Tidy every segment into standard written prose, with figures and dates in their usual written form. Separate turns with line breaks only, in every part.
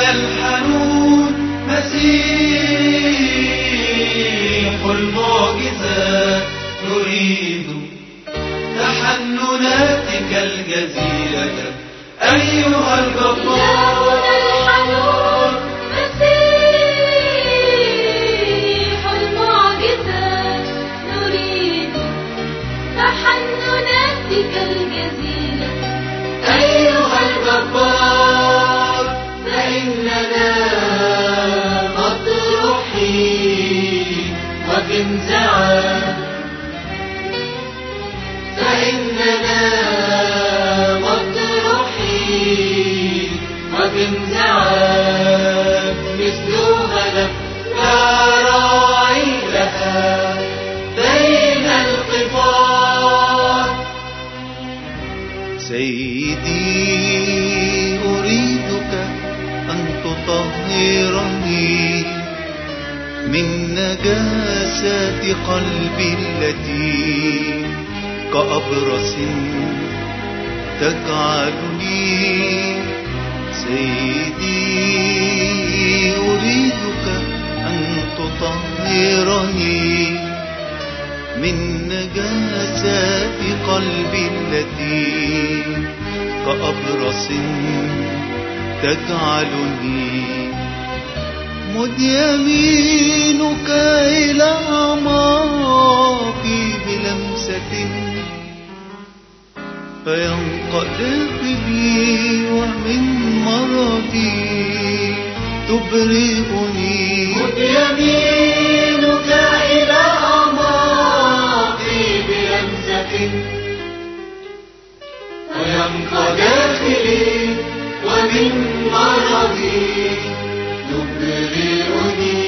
الحنون مسيح المعجزات نريد تحنناتك الجزيلة أيها الجبار.
الحنون مسيح المعجزات نريد تحنناتك الجزيلة أيها الجبار. فإننا مطروحين وفي انزعاج، فإننا مطروحين وفي انزعاج، مثل غنم لا راعي لها بين القفار.
سيدي أريدك أن تطهرني من نجاسات قلبي التي كأبرص تجعلني. سيدي أريدك أن تطهرني من نجاسات قلبي التي كأبرص تجعلني. مد يمينك إلى أعماقي بلمسة فينقلب لي ومن مرضي تبرئني.
مد يمينك إلى أعماقي بلمسة فينقى داخلي ومن مرضي تبرئني.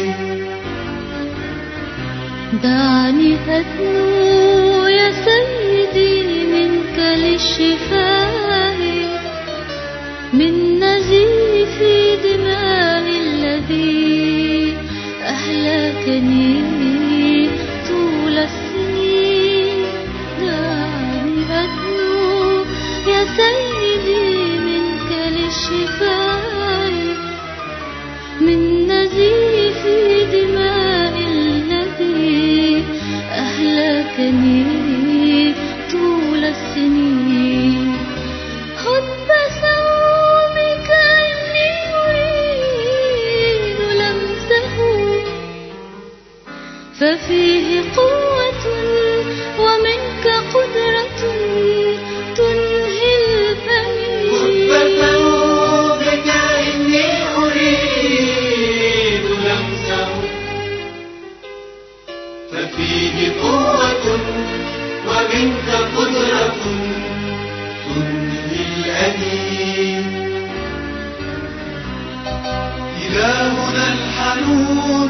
دعني أدنو يا سيدي منك للشفاء من نزيف دماء الذي أهلكني طول السنين. دعني أدنو يا سيدي منك للشفاء من نزيف دماء الذي أهلكني طول السنين. خذ ثوبك إني أريد لمسه ففيه قوة ومنك قدرة تنهي الفمين.
خذ ثوبك إني أريد لمسه ففيه قوة ومنك قدرة تنهي الأنين. إلهنا الحنون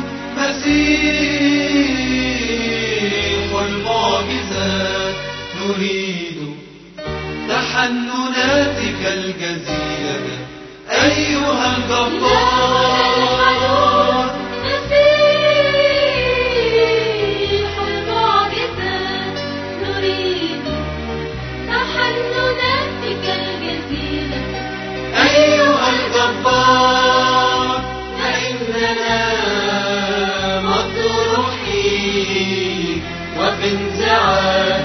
مسيح المعجزات نريد تحنناتك الجزيلة أيها الجبار.
مسيح المعجزات نريد تحنناتك الجزيلة
أيها الجبار. فإننا مطروحين وفي انزعاج،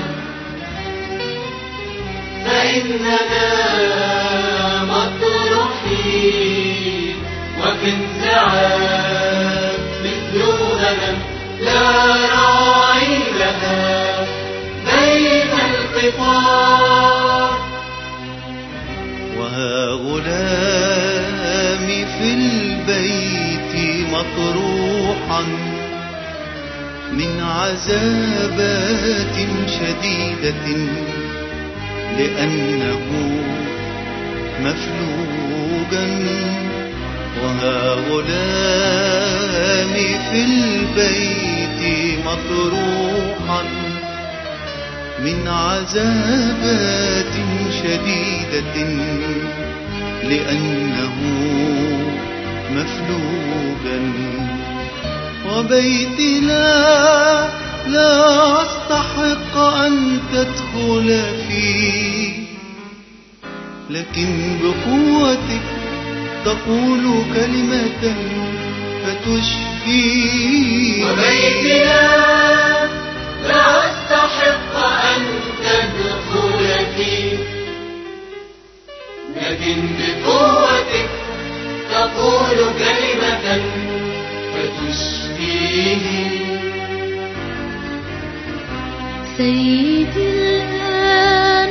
فإننا مطروحين وفي انزعاج، مثل غنم لا راعي لها بين القفار.
وها غلامي في البيت مطروحا من عذابات شديدة لأنه مفلوجا. وها غلامي في البيت مطروحا من عذابات شديدة لأنه مفلوجا. وبيتي لا أستحق أن تدخل فيه، لكن بقوتك تقول كلمة فتشفي.
وبيتنا لا أستحق أن تدخل فيه، لكن بقوتك تقول كلمة فتشفيه.
سيدي الآن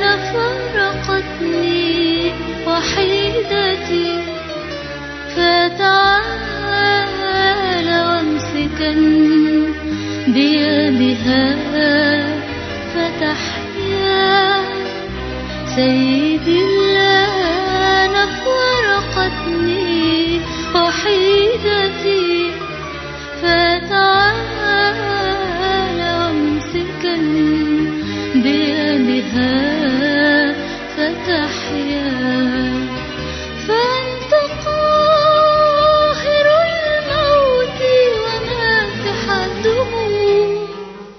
فرقتني وحيدتي، فتعال وامسكا بيدها فتحيا. سيدي الآن فرقتني وحيدتي، فتعال وامسكا بيدها فتحيا. فأنت قاهر الموت وماسح الدموع،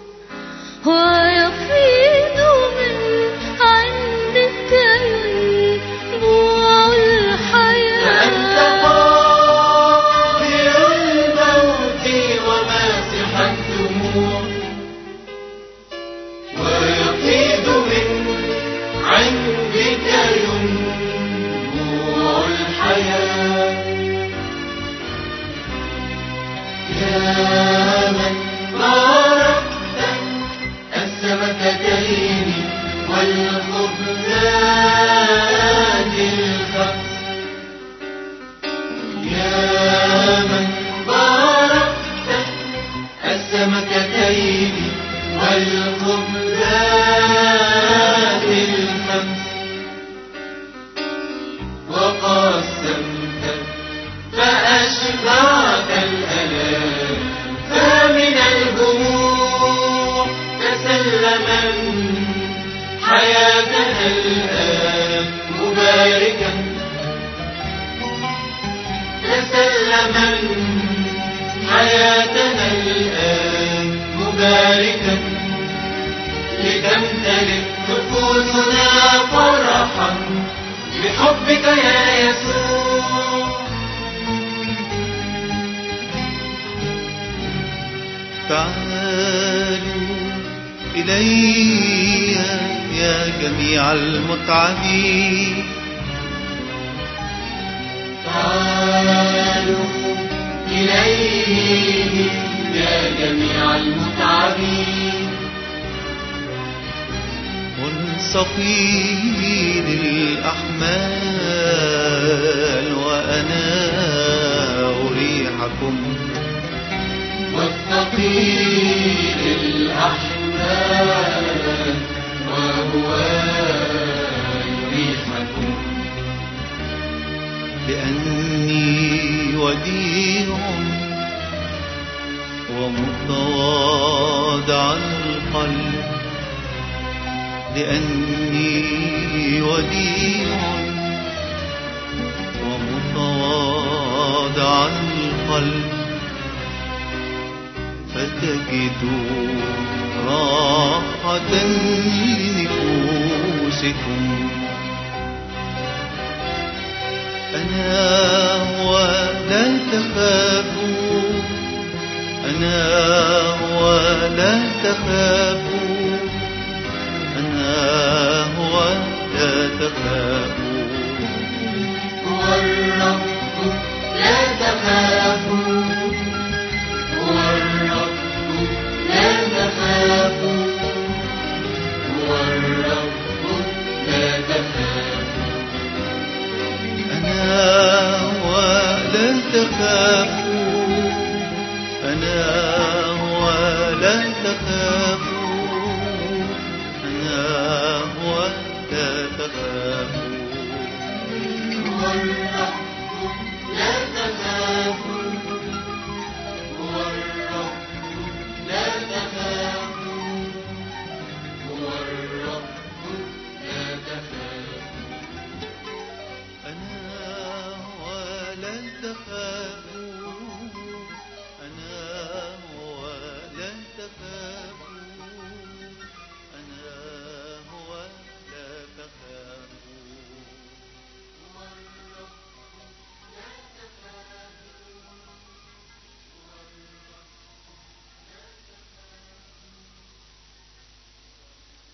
ويفيض من عندك ينبوع الحياة.
فأنت قاهر الموت وماسح الدموع، ويفيض من عندك ينبوع الحياة. يا من باركت السمكتين والخبزات الخمس، يا من باركت السمكتين والخبزات الخمس، وقسمت فأشبعت الآلام، فمن الجموع تسلما حياتنا الآن مباركا، تسلما حياتنا الآن مباركا، لتمتلئ نفوسنا فرحا بحبك يا يسوع.
تعالوا إلي يا جميع المتعبين،
تعالوا إليه يا جميع المتعبين،
والثقيل الأحمال وأنا أريحكم.
والثقيل الأحمال وهو يريحكم،
لأني وديع ومتواضع القلب، لأني وديع ومتواضع القلب، فتجدوا راحة لنفوسكم. أنا ولا تخافوا، أنا ولا تخافوا، أنا ولا تخافوا.
هو الرب لا تخافوا، هو الرب لا تخافوا، هو الرب لا تخافوا.
أنا ولا تخافوا،